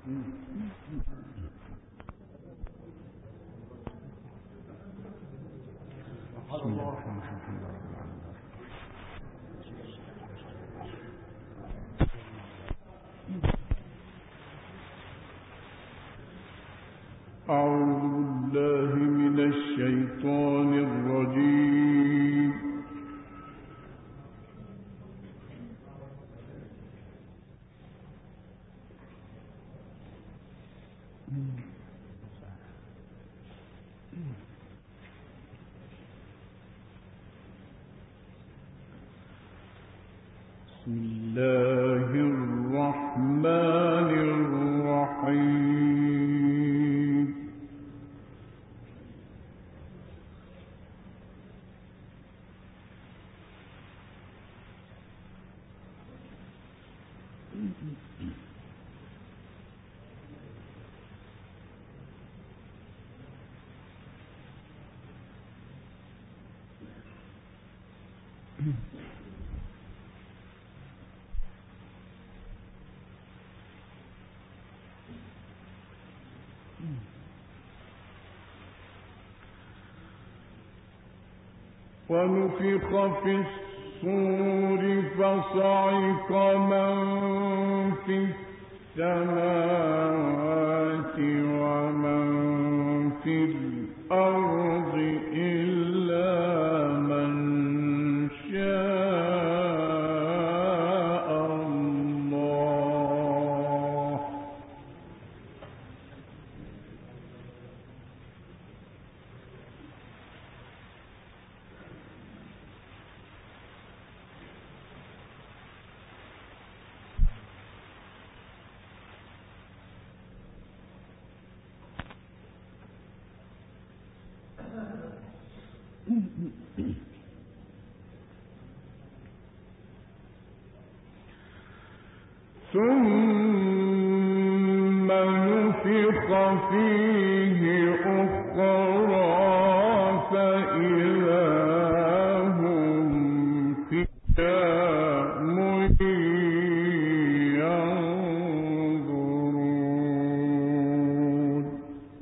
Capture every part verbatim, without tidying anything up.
أعوذ بالله من الشيطان الرجيم. بسم الله الرحمن الرحيم. ونفخ في الصور فصعق من في السماوات ومن في الأرض إلا من شاء الله. ثم نفخ فيه أخرى فإذا هم قيام ينظرون.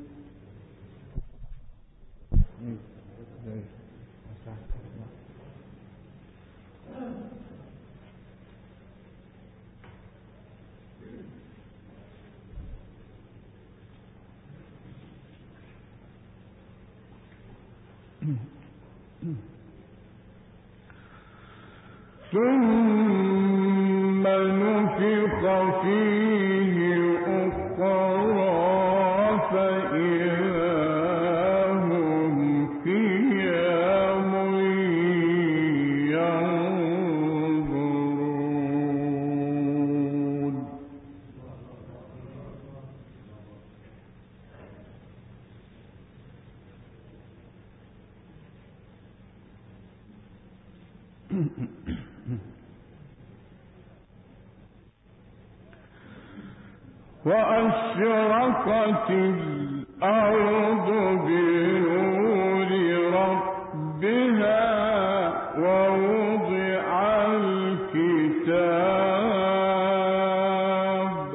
ثم نفخ فيه أخرى فإذا هم قيام ينظرون. وأشرقت الأرض بنور ربها ووضع الكتاب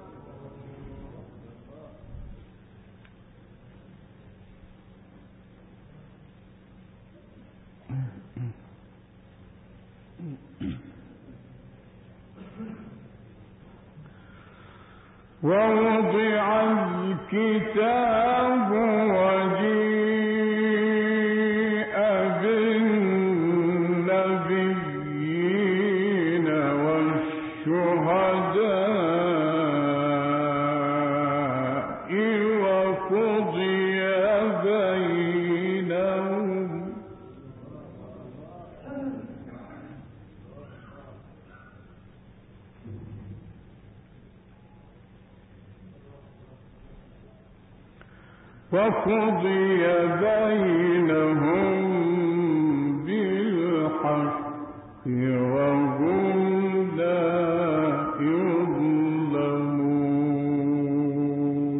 ووضع الكتاب وجيء بالنبيين والشهداء وقضي بينهم وقضي بينهم بالحق وهم لا يظلمون.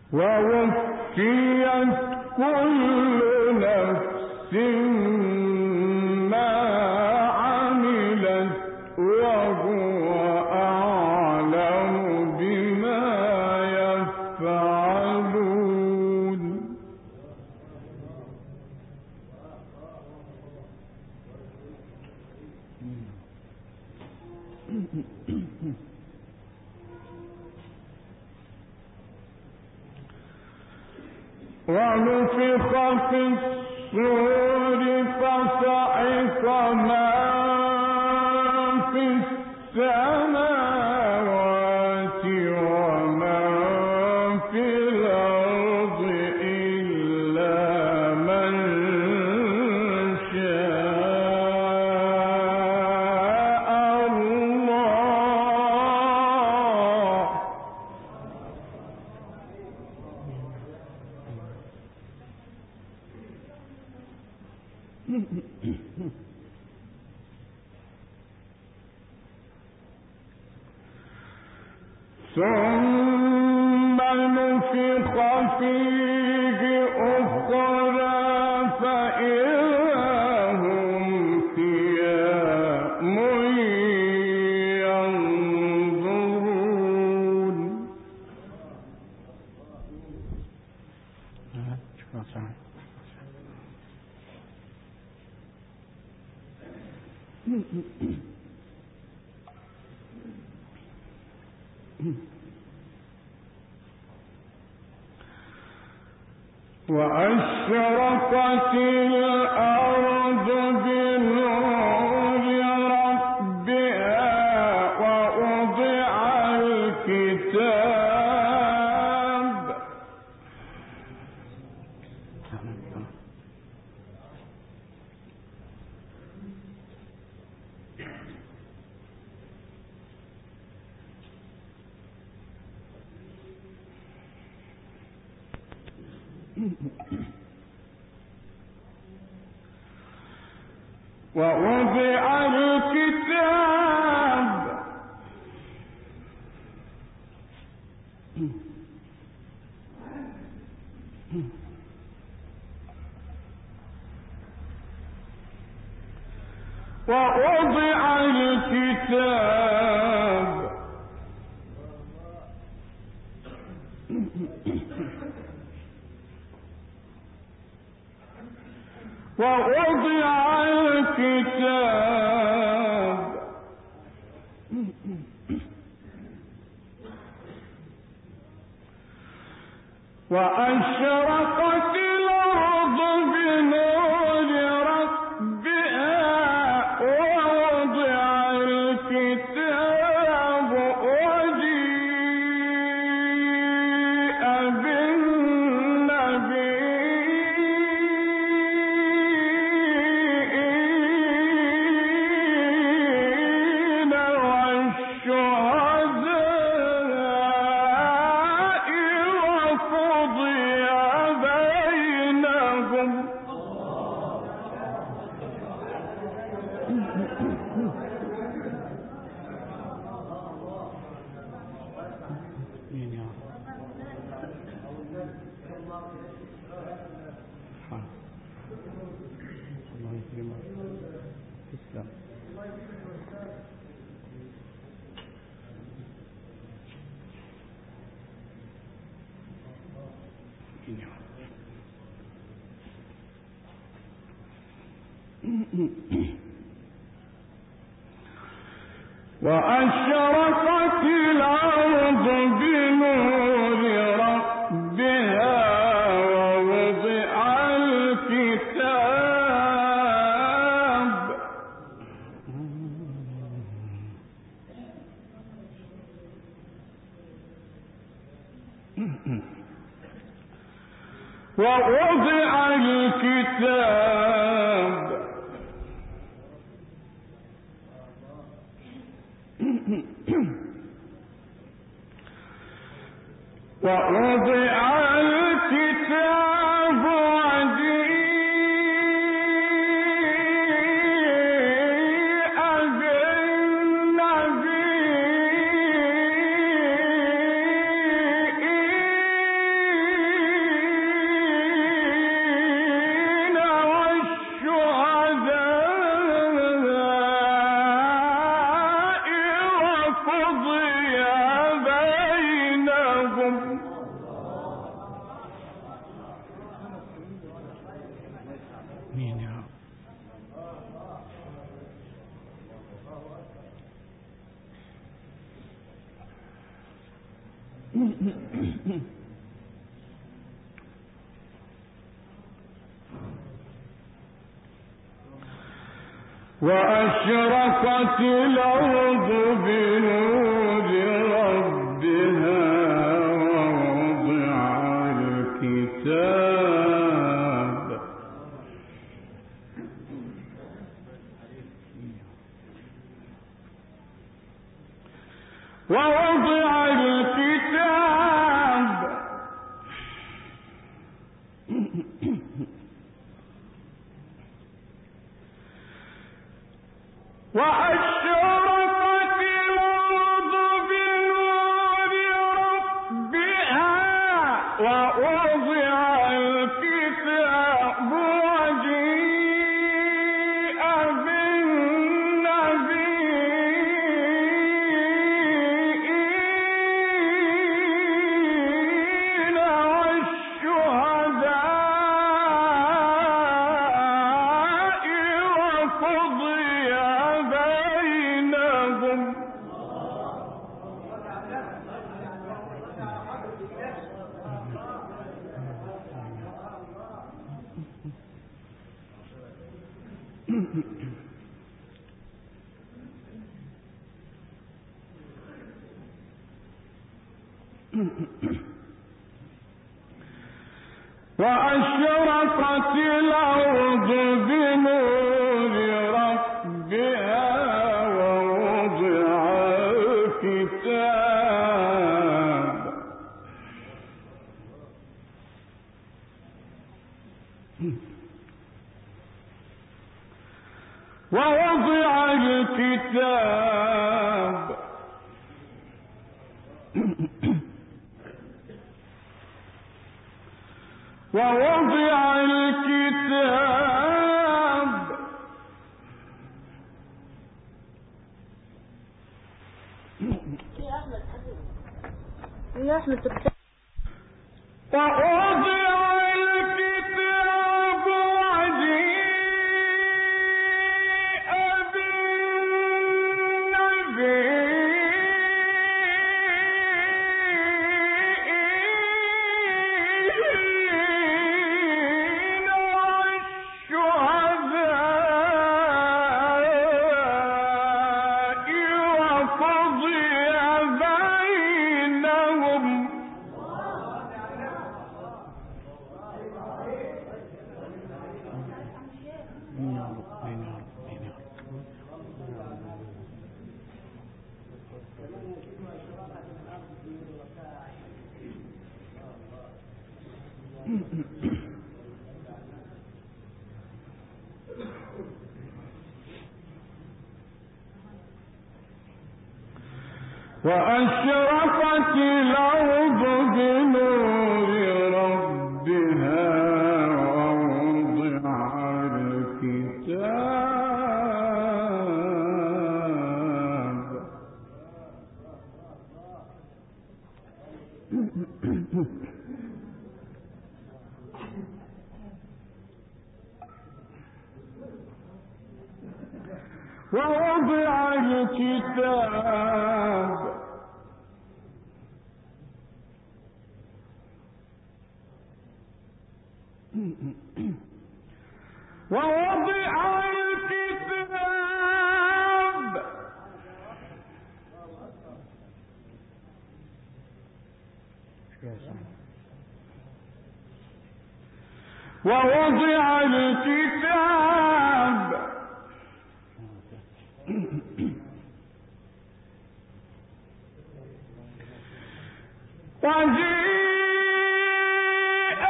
ووفيت كل نفس ما عملت وهو أعلم بما يفعلون ونفخ في الصور فصعق من في السماوات ومن في الأرض إلا من شاء الله ثم نفخ فيه أخرى فإذا هم قيام ينظرون وأشرقت الأرض بنور ربها ووضع الكتاب ووضع الكتاب ووضع الكتاب ووضع الكتاب وأشرقت الأرض بنور ربها ووضع الكتاب وجيء بالنبيين والشهداء وقضي بينهم وأشرقت الأرض بنور ربها ووضع الكتاب ووضع الكتاب ووضع الكتاب وجيء بالنبيين وأشرقت الأرض بنور ربها ووضع الكتاب ووضع الكتاب وأشرقت الأرض بنور ربها ووضع الكتاب وجيء بالنبيين والشهداء وقضي بينهم وأشرقت الأرض بنور ربها ووضع الكتاب ووضع الكتاب ووضع الكتاب يا أحمد ووضع الكتاب وجيء بالنبيين والشهداء وقضي بينهم وأشرقت الأرض بنور ربها ووضع الكتاب ووضع الكتاب ووضع الكتاب ووضع الكتاب وجيء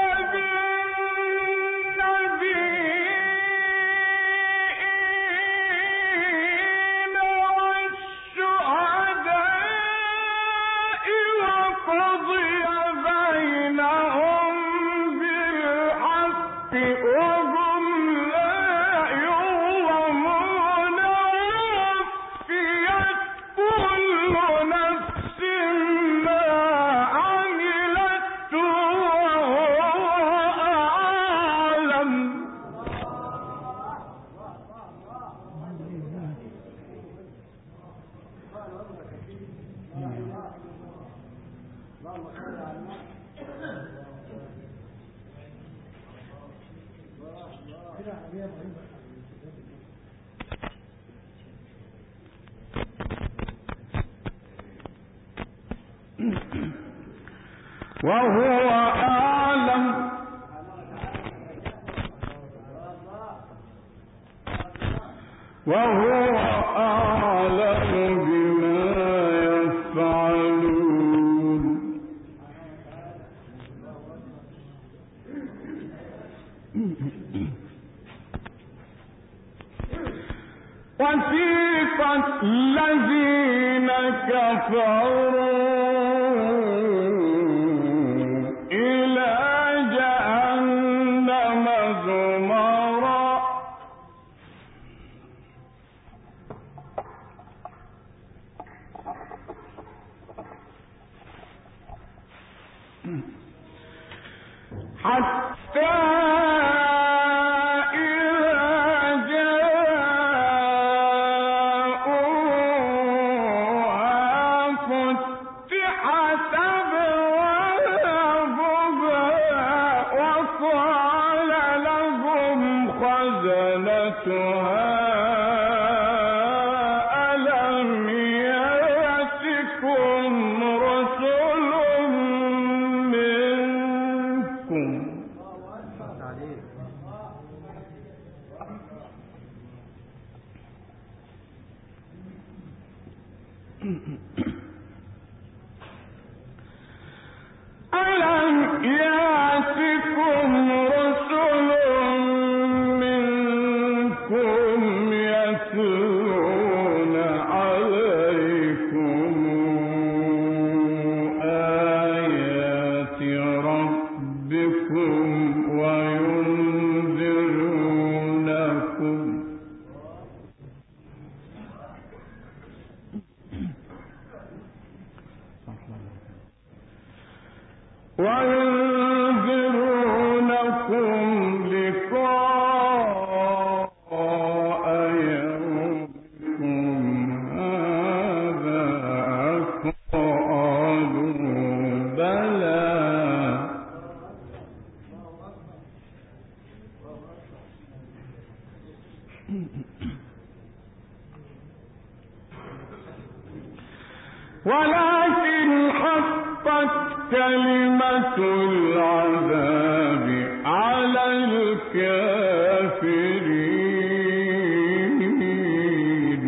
بالنبيين والشهداء وقضي بينهم بالحق وهم لا يظلمون ووفيت كل نفس ما عملت وهو أعلم وهو أعلم وهو أعلم بما يفعلون وسيق الذين كفروا إلى جهنم زمرا حتى ألم يأتكم رسل منكم ألم يأتكم رسل منكم يتلون عليكم آيات ربكم وينذرونكم وينذرونكم لقاء يومكم هذا قالوا بلى ولكن حقت كلمة العذاب على الكافرين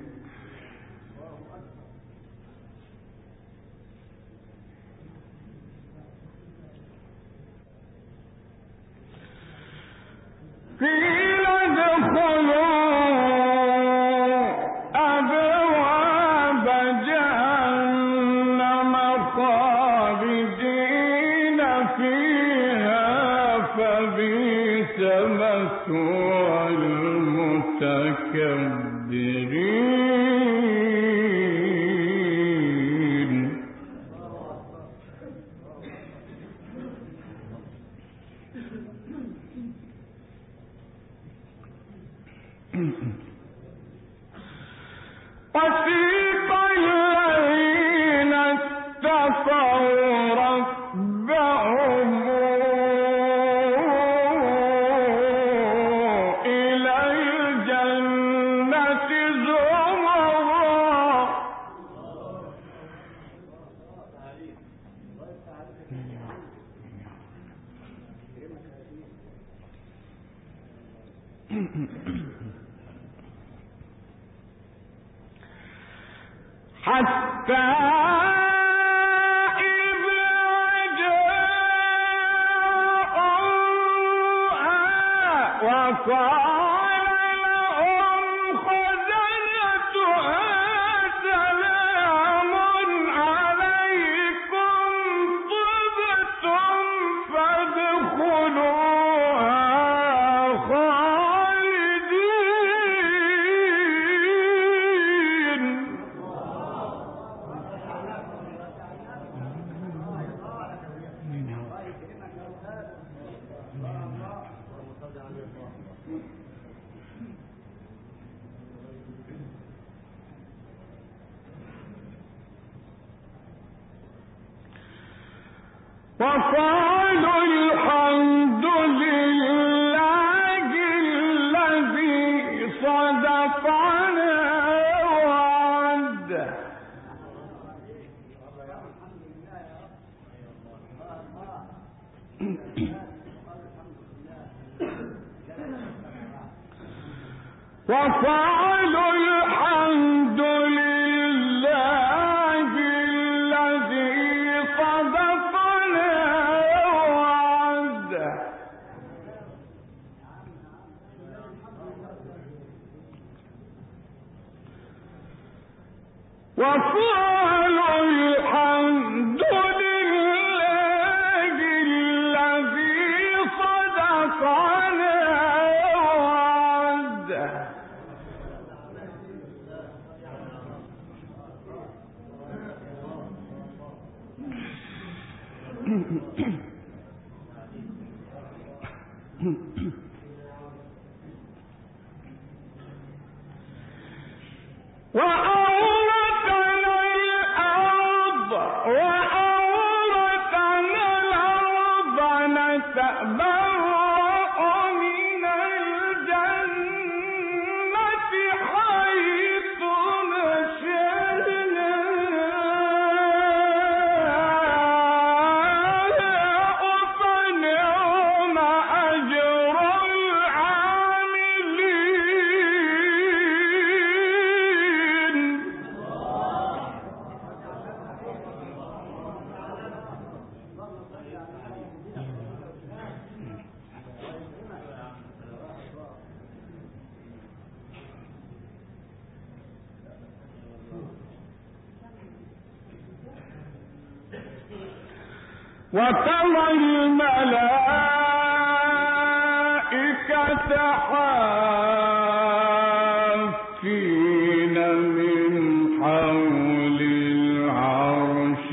قيل ادخلوا أبواب جهنم خالدين فيها فبئس مثوى المتكبرين وسيق الذين اتقوا ربهم إلى الجنة زمرا حتى إذا جاءوها وقال لهم خزنتها سلام عليكم طبتم فادخلوها خالدين وقالوا الحمد لله الذي صدقنا وعده. وقالوا الحمد لله الذي صدقنا وعده. وقالوا الحمد لله الذي صدقنا وعده. وأورثنا الأرض وأورثنا الأرض نتبرأ من الجنة حيث نشأنا فنعم أجر العاملين. وترى الملائكة حافين من حول العرش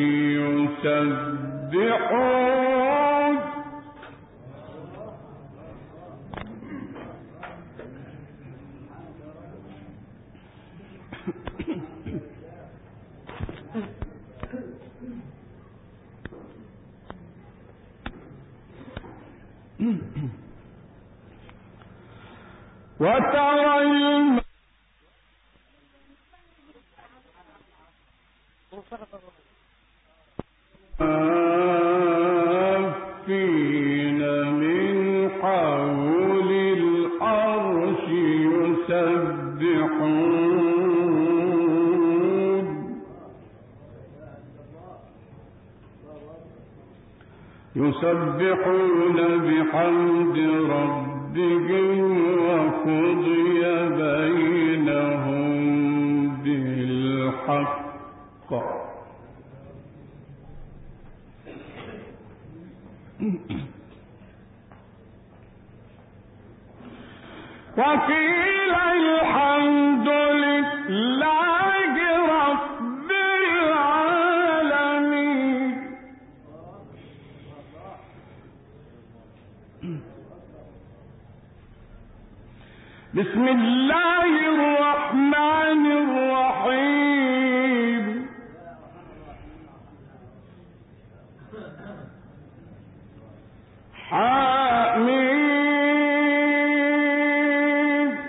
يسبحون وترى الم... حافين من حول العرش يسبحون يسبحون بحمد ربهم وقضي بينهم بالحق وقيل الحمد لله رب العالمين. بسم الله الرحمن الرحيم. حميد.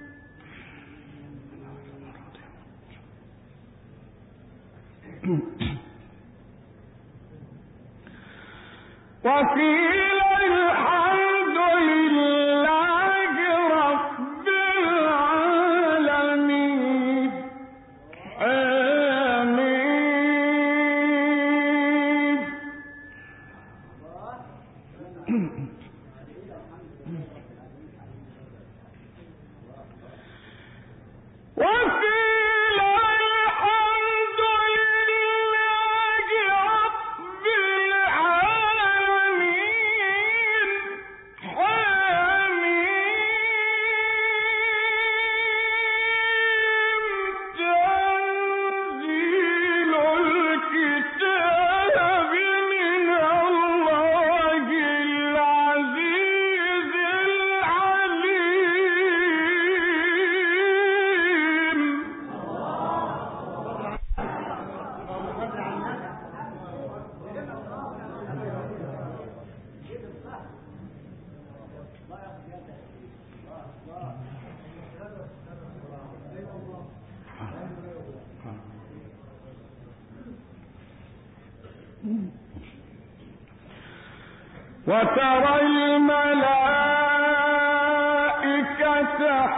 وقيل الحمد لله رب العالمين. آمين. وقيل الحمد لله رب العالمين. حميم. وترى الملائكة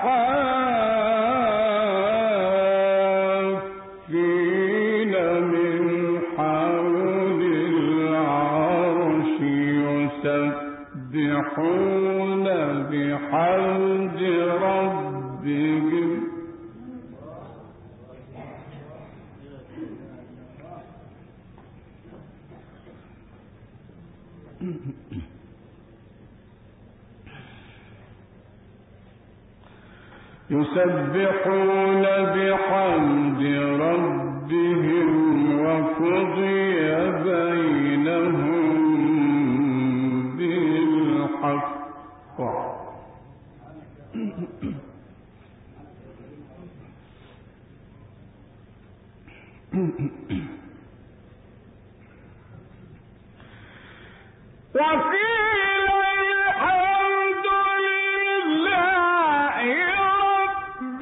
حافين من حول العرش يسبحون بحمد ربهم يسبحون بحمد ربهم وقضي بينهم بالحق وقيل الحمد لله رب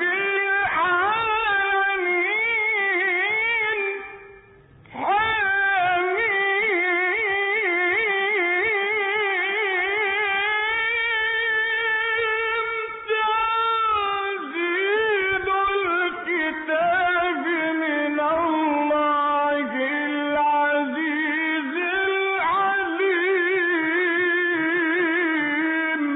العالمين تنزيل الكتاب من الله العزيز العليم.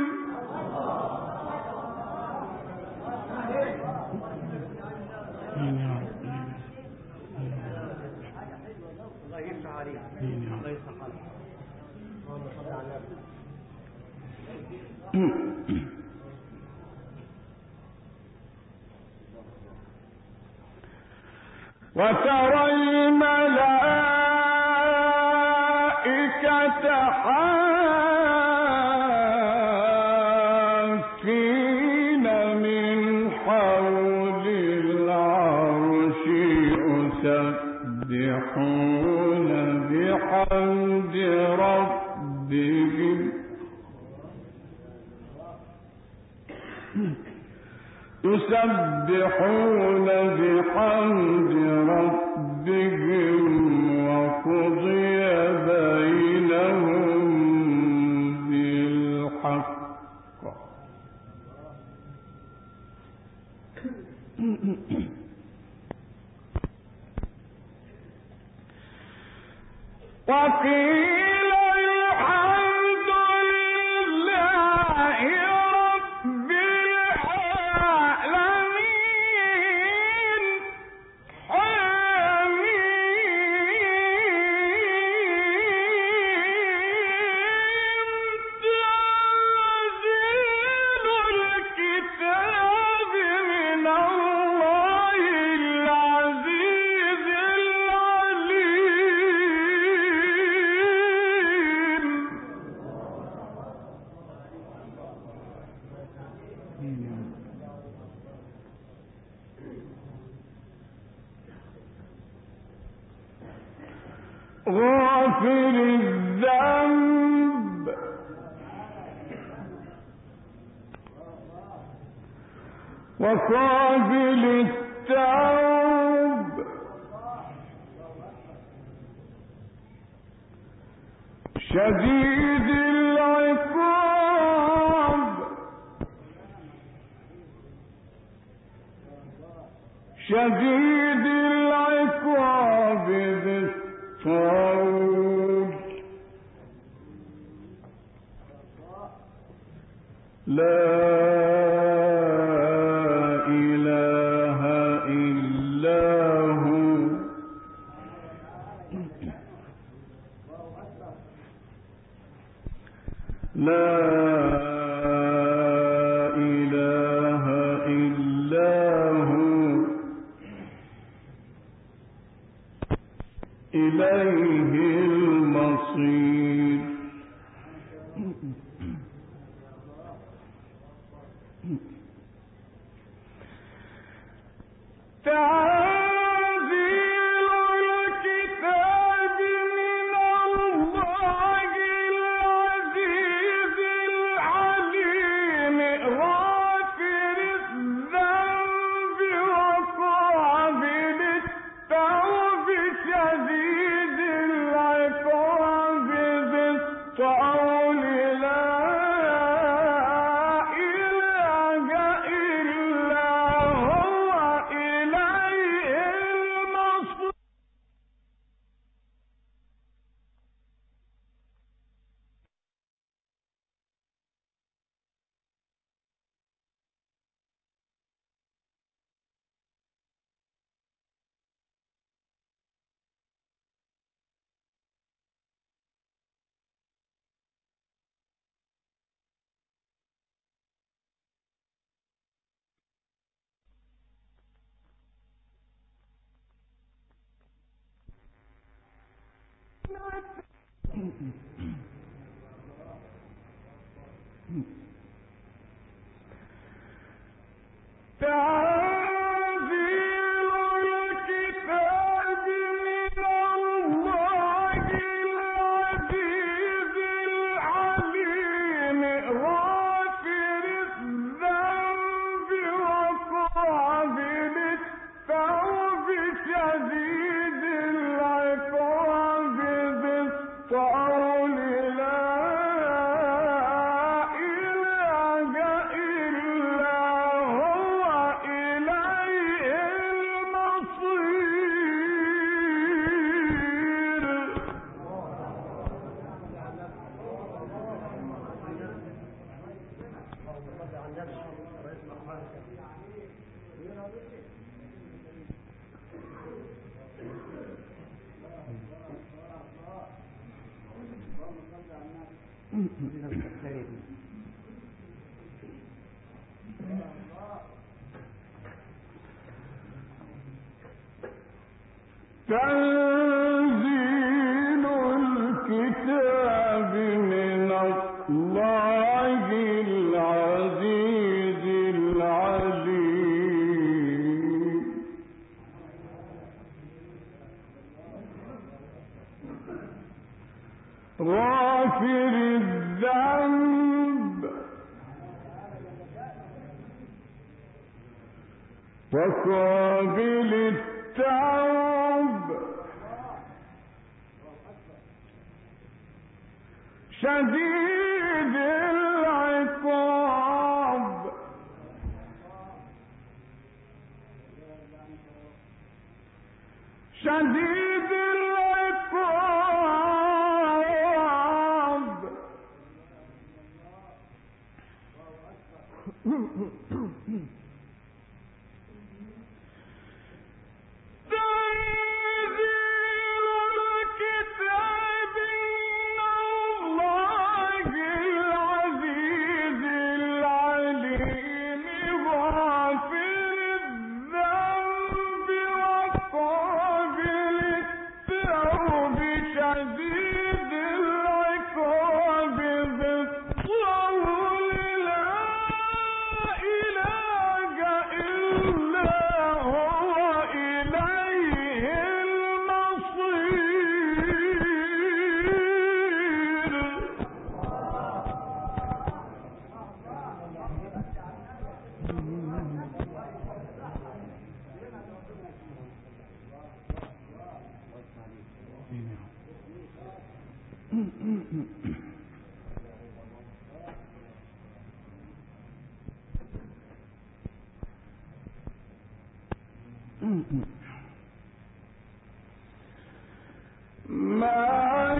وترى الملائكة حافين من حول العرش يسبحون بحمد ربهم يسبحون بحمد ربهم وقضي بينهم بالحق وقيل الحمد لله رب العالمين تنزيل الكتاب من الله العزيز العليم. غافر الذنب وقابل التوب شديد العقاب شديد العقاب ذي الطول لا إله إلا هو لا إله إلا هو إليه المصير. تنزيل الكتاب من الله العزيز العليم غافر الذنب وقابل التوب شديد العقاب ذي تنزيل الكتاب من الله العزيز العليم غافر الذنب وقابل التوب شديد العقاب شديد العقاب ما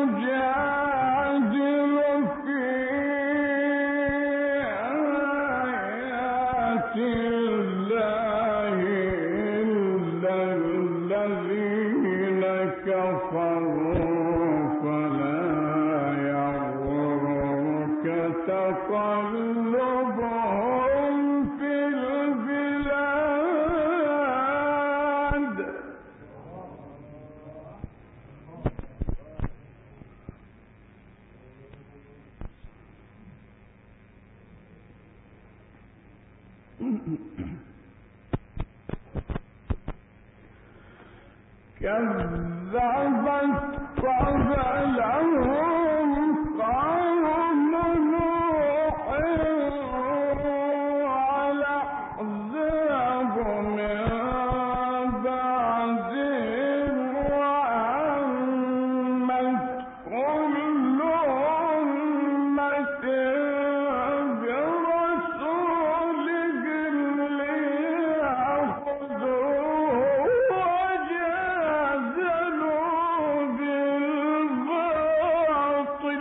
يجادل في آيات الله إلا الذين كفروا فلا يغررك تقلبهم في البلاد كذبت قبلهم قوم نوح والأحزاب من بعدهم وعمت كل أمة برسولهم ليأخذوه وجادلوا بالباطل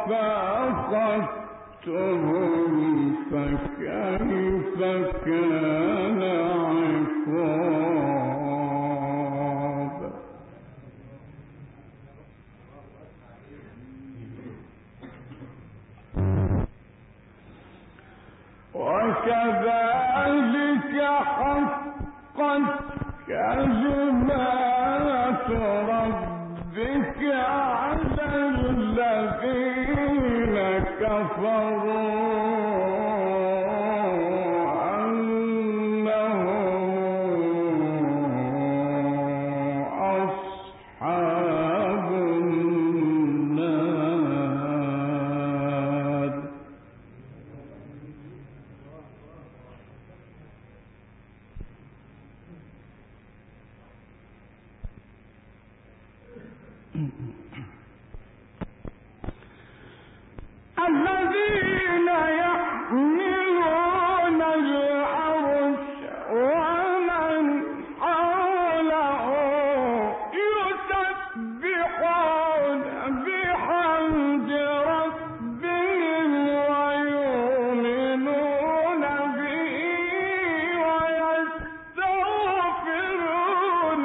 فأخذتهم فكيف كان عقاب وكذلك حقت كلمات ربك على الذين كفروا الذين يحملون العرش ومن حوله يسبحون بحمد ربهم ويؤمنون به ويستغفرون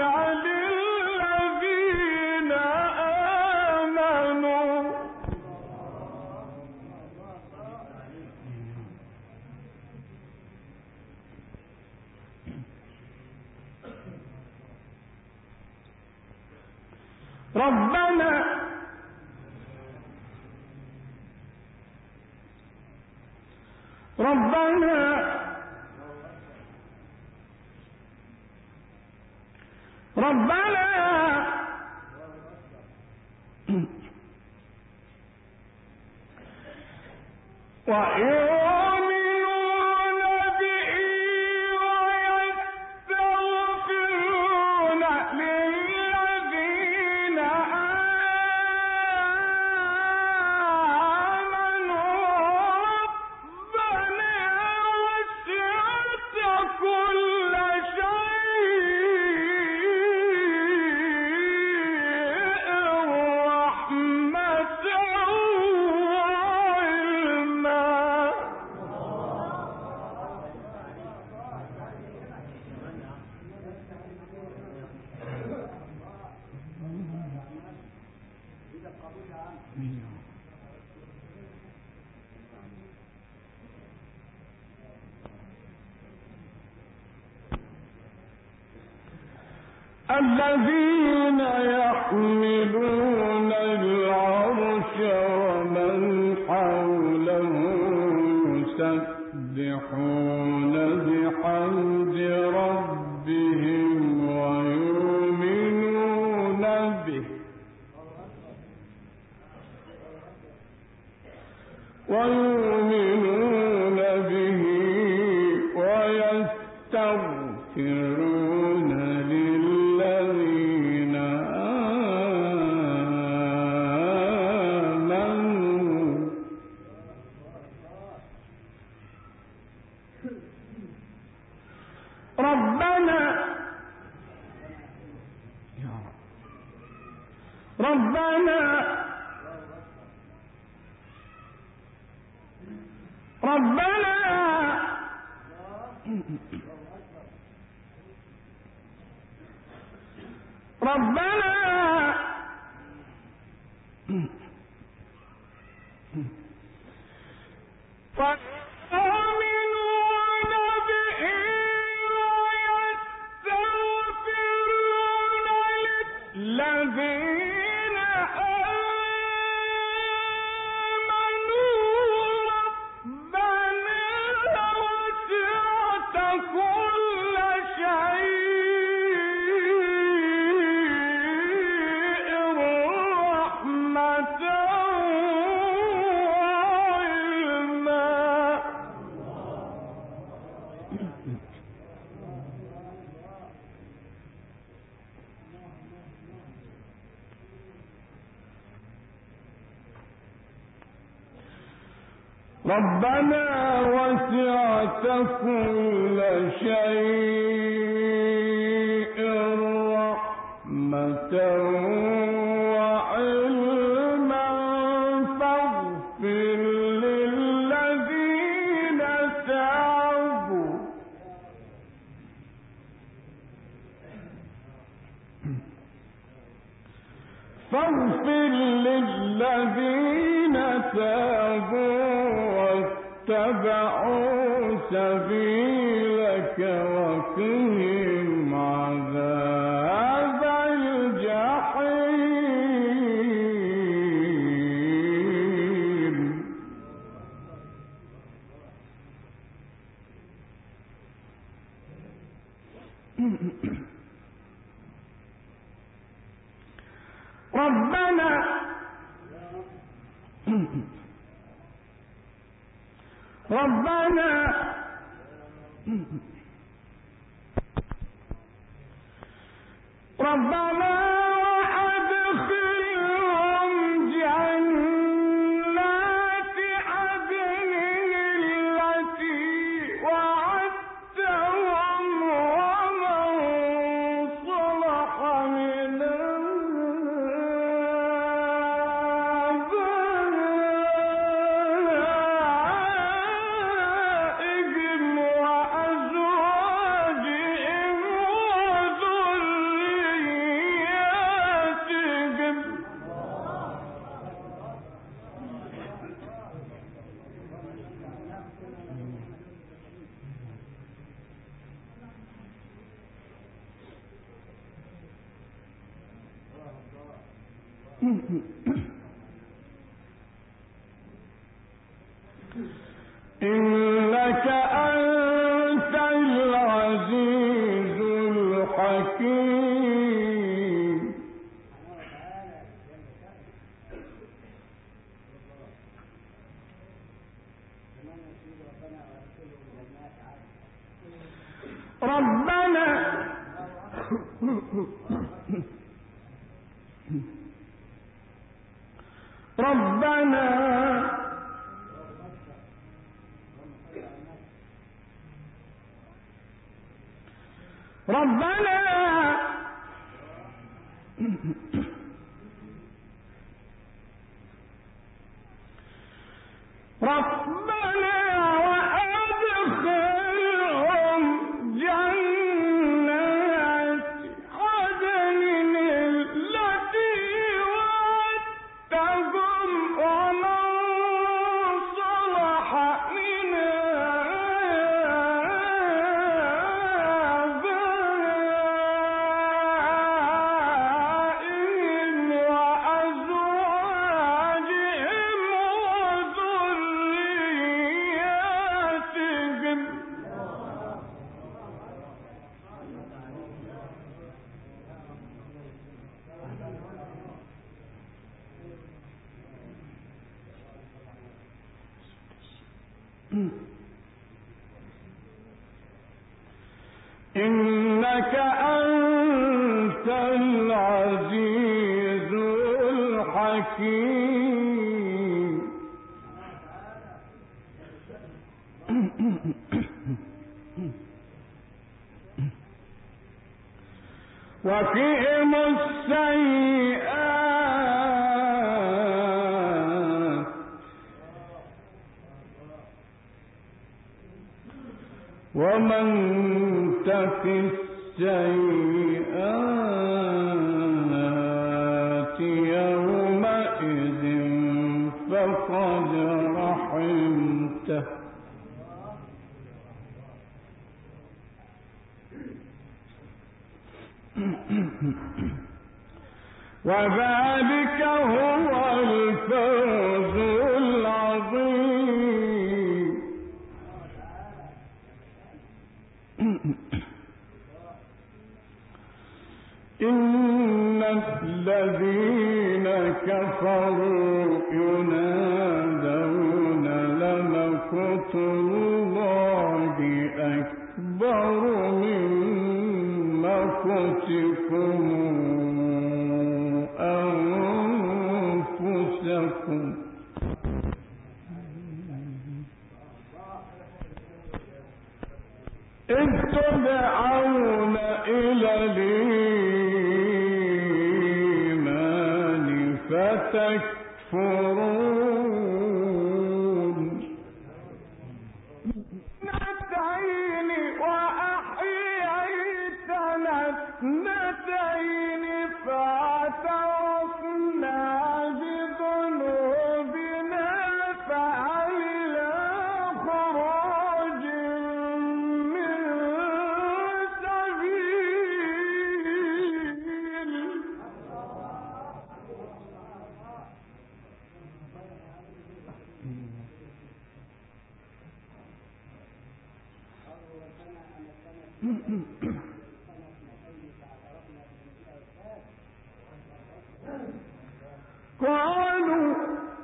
للذين آمنوا ربنا ربنا ربنا ويؤمنون به ويستغفرون للذين آمنوا ربنا وسعت كل شيء رحمة وعلما الذين يحملون العرش ومن حوله يسبحون بحمد ربهم ويؤمنون به ويؤمنون به ويستغفرون للذين آمنوا ربنا ربنا ربنا ربنا فآمنون به ويستغفرون للذين آمنوا ربنا وسعت كل شيء رحمة وعلما ربنا وسعت كل شيء رحمة وعلما فاغفر فاغفر للذين تابوا واتبعوا سبيلك وقهم عذاب الجحيم. ربنا ربنا ربنا وأدخلهم جنات عدن التي وعدتهم ومن صلح من إنك أنت العزيز الحكيم. ربنا ربنا ربنا ربنا وأدخلهم جنات عدن التي وعدتهم ومن صلح من إنك أنت العزيز الحكيم. وقهم السيئات ومن تك السيئات يومئذ فقد رحمته وذلك هو الفوز العظيم. إن الذين كفروا ينادون لمقت الله أكبر من مقتكم أنفسكم إذ تدعون إلى الإيمان فتكفرون. اثنتين وأحييتنا اثنتين قالوا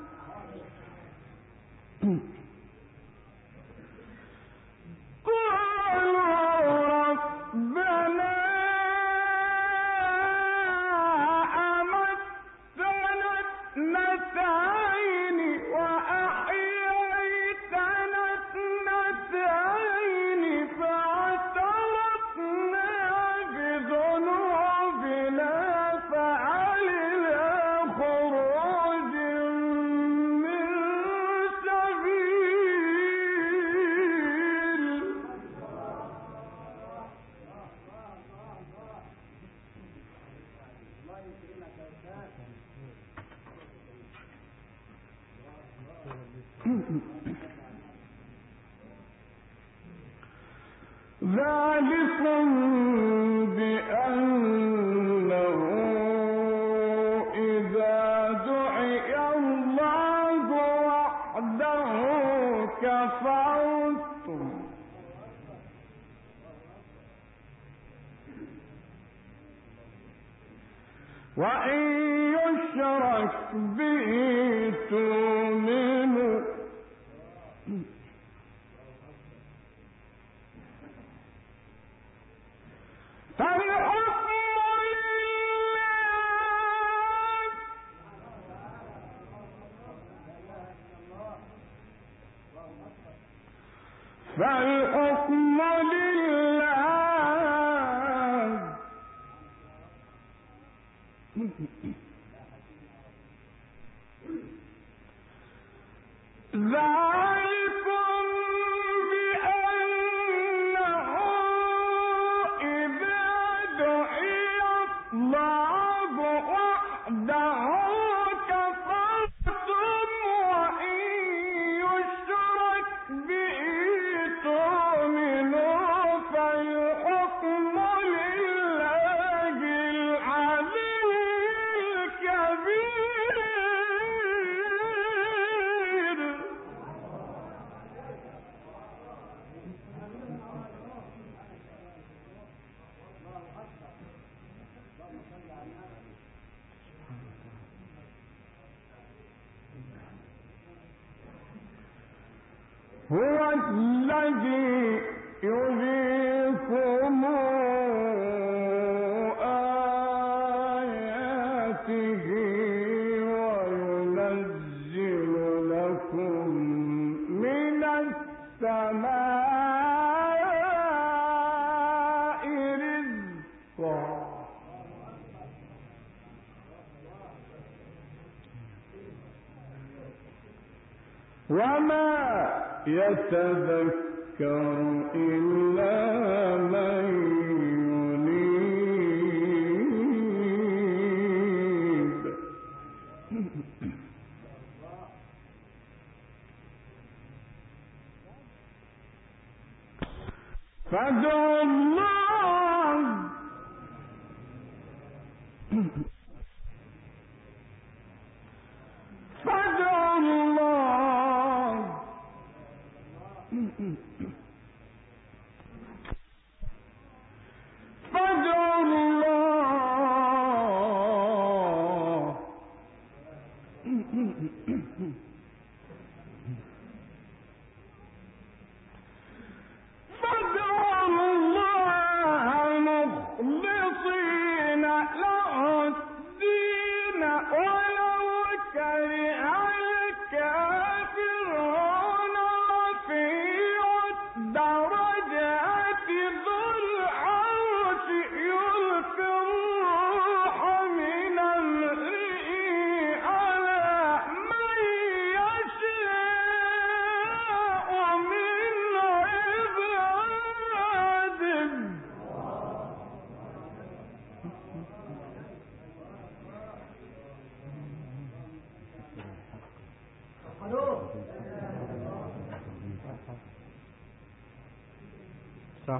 ذلكم بأنه إذا دعي الله وحده كفرتم وإن يشرك به تؤمنوا فالحكم لله ذلكم بأنه إذا دعي الله وحده كفرتم وإن يشرك به تؤمنوا فالحكم لله العلي الكبير. هو الذي يريكم آياته وينزل لكم من السماء رزقا وما يتذكر إلا من ينيب. فادعوا الله فادعوا الله فادعوا الله فادعوا الله مخلصين له الدين ولو كره الكافرون. رفيع الدرجات ذو العرش يلقي الروح من أمره على من يشاء من عباده. صح.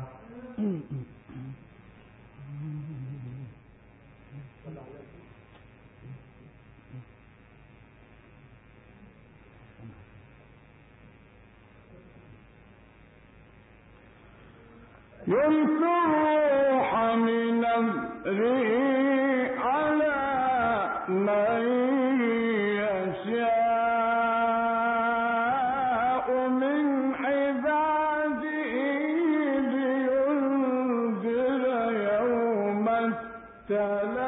يلقي الروح من أمره على من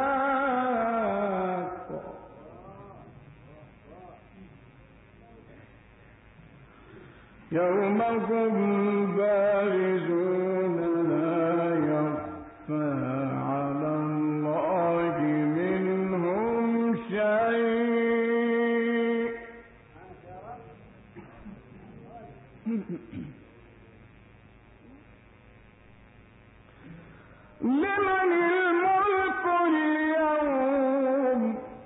يوم هم بارزون لا يخفى على الله منهم شيء لمن الملك اليوم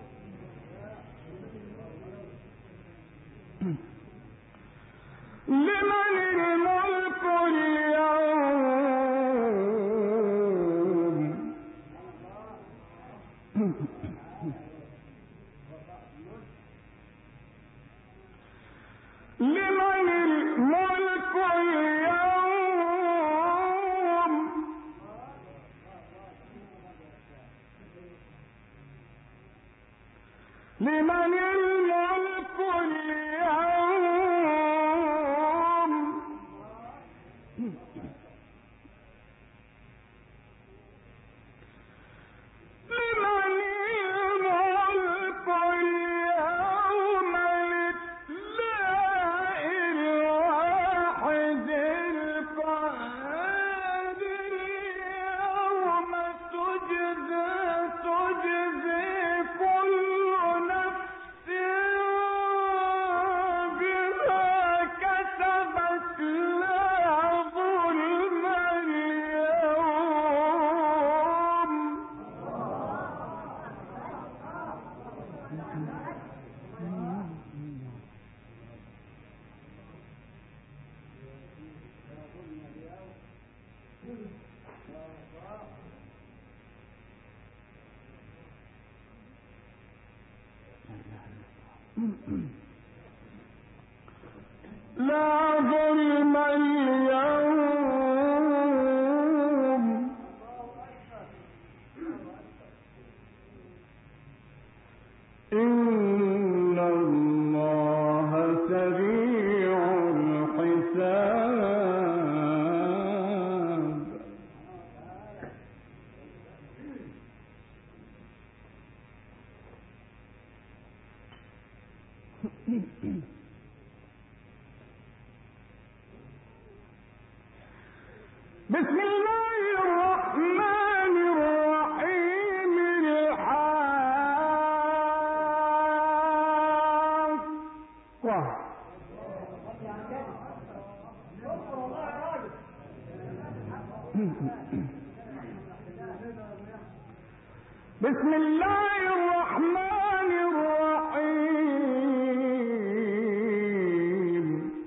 لمن الملك اليوم لمن الملك اليوم لمن الملك اليوم لمن الملك اليوم لله الواحد القهار اليوم تجزى تجزي كل نفس بما كسبت لا ظلم اليوم لا ظلم اليوم إن الله سريع الحساب بسم الله الرحمن الرحيم الحاقة بسم الله الرحمن الرحيم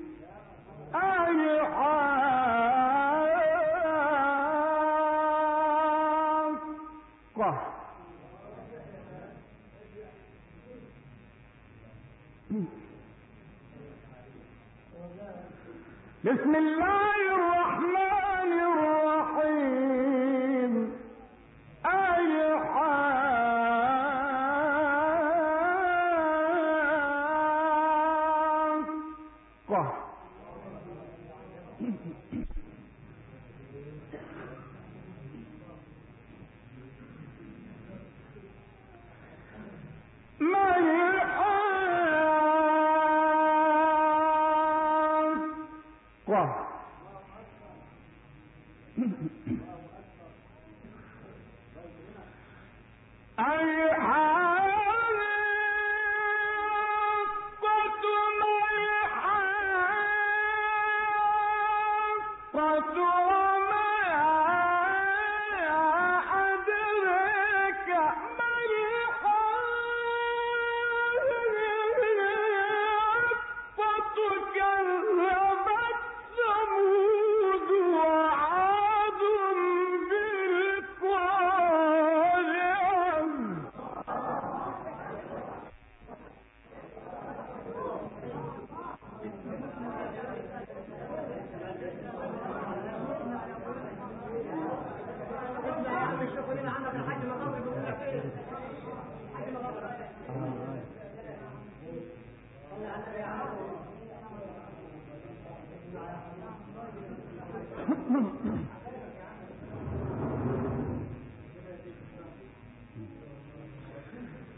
الحاقة بسم الله الرحمن الرحيم الحاقة ما الحاقة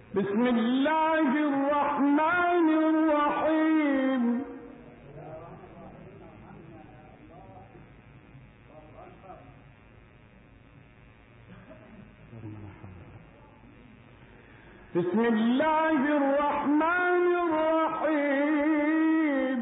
بسم الله الرحمن الرحيم بسم الله الرحمن الرحيم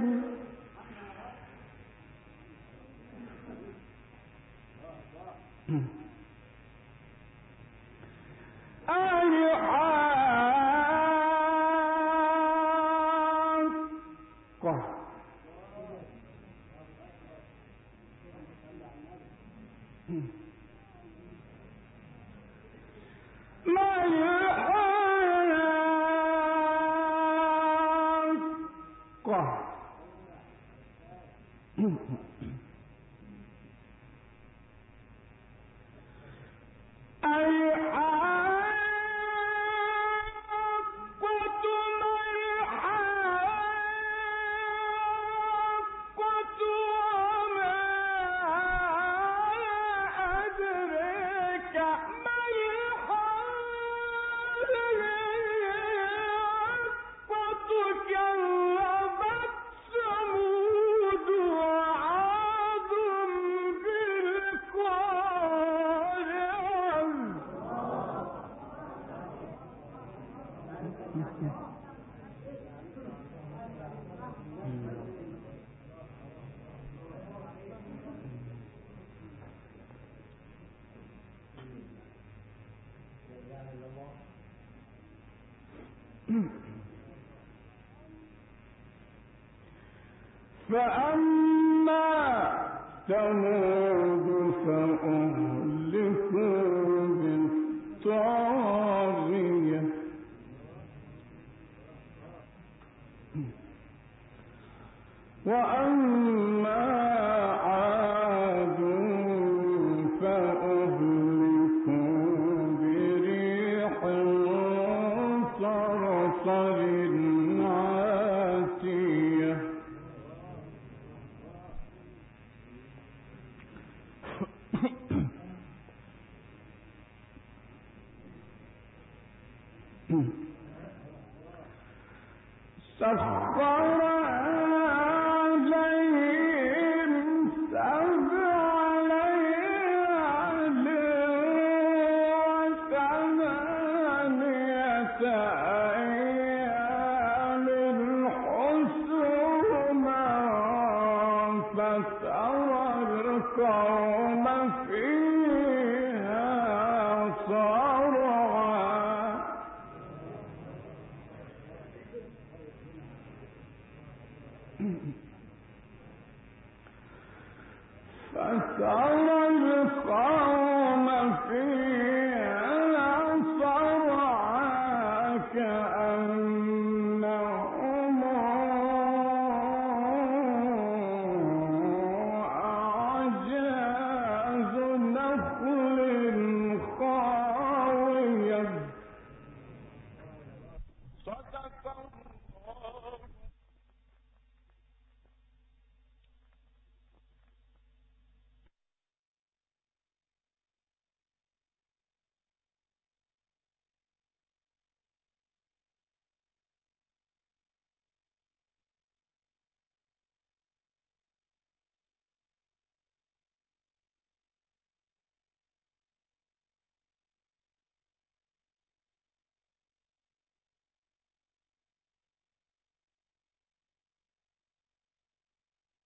فأما ثمود فأهلكوا بالطاغية وأما عاد فأهلكوا بريح صرصر عاتية سخر